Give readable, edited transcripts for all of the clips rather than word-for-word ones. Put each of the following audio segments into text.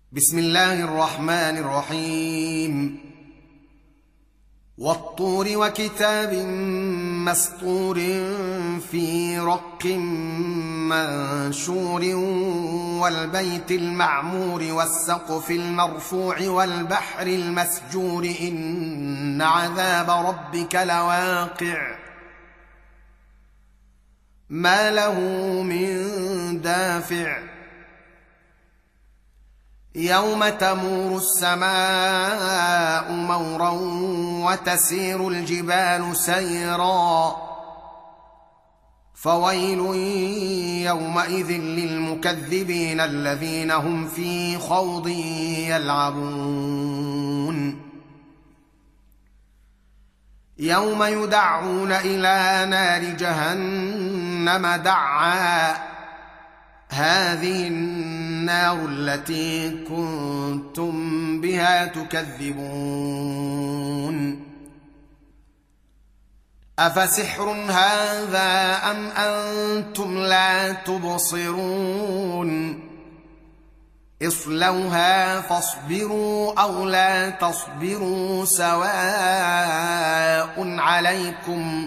بسم الله الرحمن الرحيم والطور وكتاب مسطور في رق منشور والبيت المعمور والسقف المرفوع والبحر المسجور إن عذاب ربك لواقع ما له من دافع يوم تمور السماء مورا وتسير الجبال سيرا فويل يومئذ للمكذبين الذين هم في خوض يلعبون يوم يدعون إلى نار جهنم دعا هذه النار التي كنتم بها تكذبون أفسحر هذا أم أنتم لا تبصرون اصلوها فاصبروا أو لا تصبروا سواء عليكم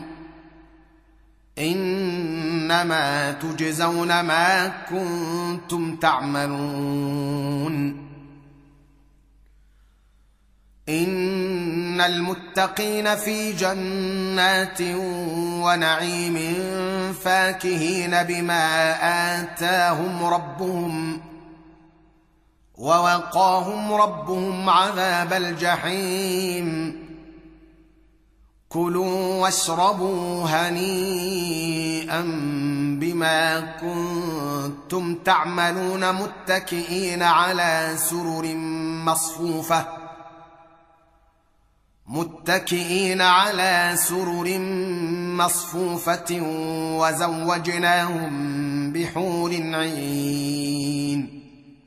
إنما تجزون ما كنتم تعملون إن المتقين في جنات ونعيم فاكهين بما آتاهم ربهم ووقاهم ربهم عذاب الجحيم كلوا واشربوا هنيئا بما كنتم تعملون متكئين على سرر مصفوفة وزوجناهم بحور عين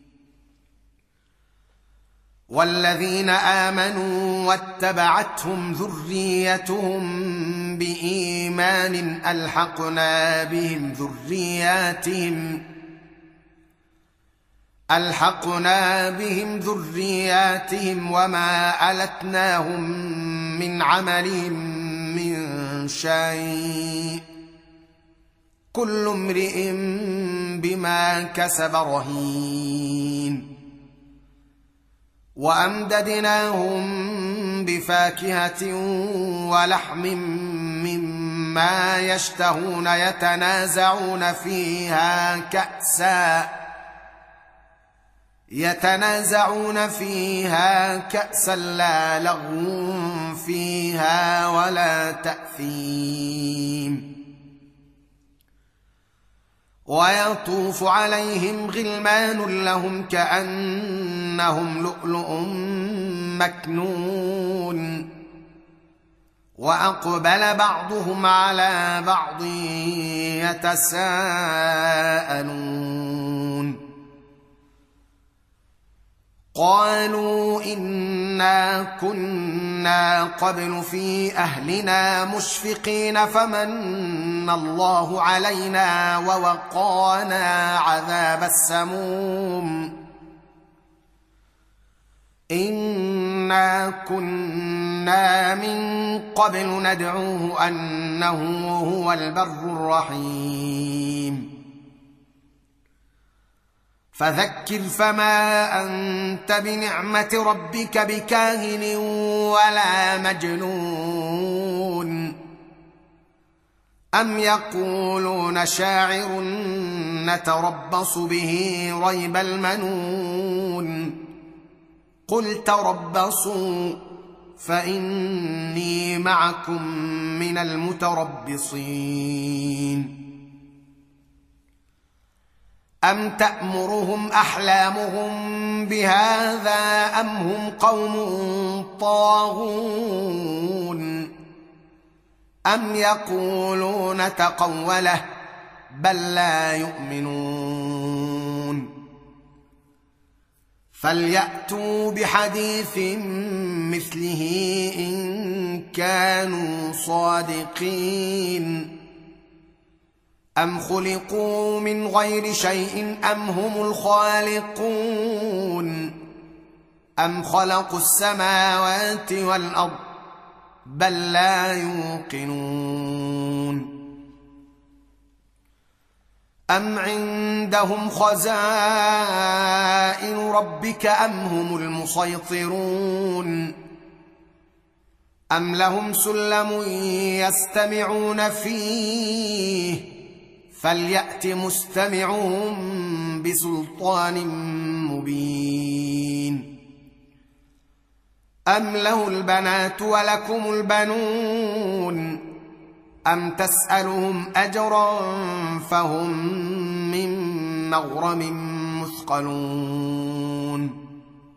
والذين آمنوا واتبعتهم ذريتهم بإيمان ألحقنا بهم ذرياتهم وما ألتناهم من عملهم من شيء كل امرئ بما كسب رهين وأمددناهم بفاكهة ولحم مما يشتهون يتنازعون فيها كأسا لا لغو فيها ولا تأثيم ويطوف عليهم غلمان لهم كأنهم لؤلؤ مكنون وأقبل بعضهم على بعض يتساءلون قالوا إنا كنا قبل في أهلنا مشفقين فمن الله علينا ووقانا عذاب السموم إنا كنا من قبل ندعوه أنه هو البر الرحيم فذكر فما أنت بنعمة ربك بكاهن ولا مجنون أم يقولون شاعر نتربص به ريب المنون قل تربصوا فإني معكم من المتربصين أم تأمرهم أحلامهم بهذا أم هم قوم طاغون أم يقولون تقوله بل لا يؤمنون فليأتوا بحديث مثله إن كانوا صادقين أم خلقوا من غير شيء أم هم الخالقون أم خلقوا السماوات والأرض بل لا يوقنون أم عندهم خزائن ربك أم هم المسيطرون أم لهم سلم يستمعون فيه فليأت مستمعهم بسلطان مبين أم له البنات ولكم البنون أم تسألهم أجرا فهم من مغرم مثقلون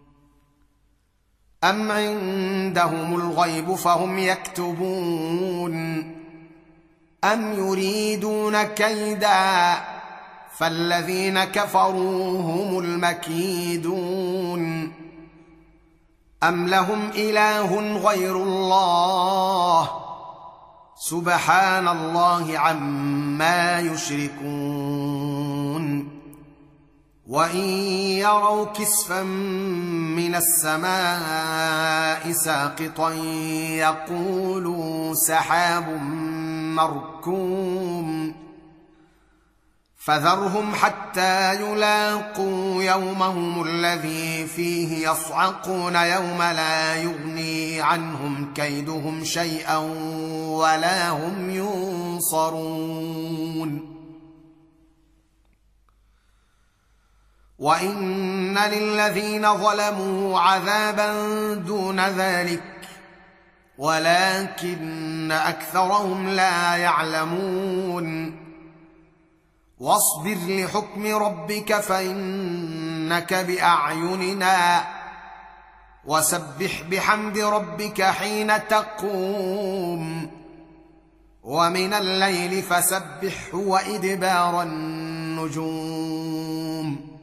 أم عندهم الغيب فهم يكتبون أم يريدون كيدا فالذين كفروا هم المكيدون أم لهم إله غير الله سبحان الله عما يشركون وإن يروا كسفا من السماء ساقطا يقولوا سحاب مركوم فذرهم حتى يلاقوا يومهم الذي فيه يصعقون يوم لا يغني عنهم كيدهم شيئا ولا هم ينصرون وإن للذين ظلموا عذابا دون ذلك ولكن أكثرهم لا يعلمون واصبر لحكم ربك فإنك بأعيننا وسبح بحمد ربك حين تقوم ومن الليل فسبحه وإدبار النجوم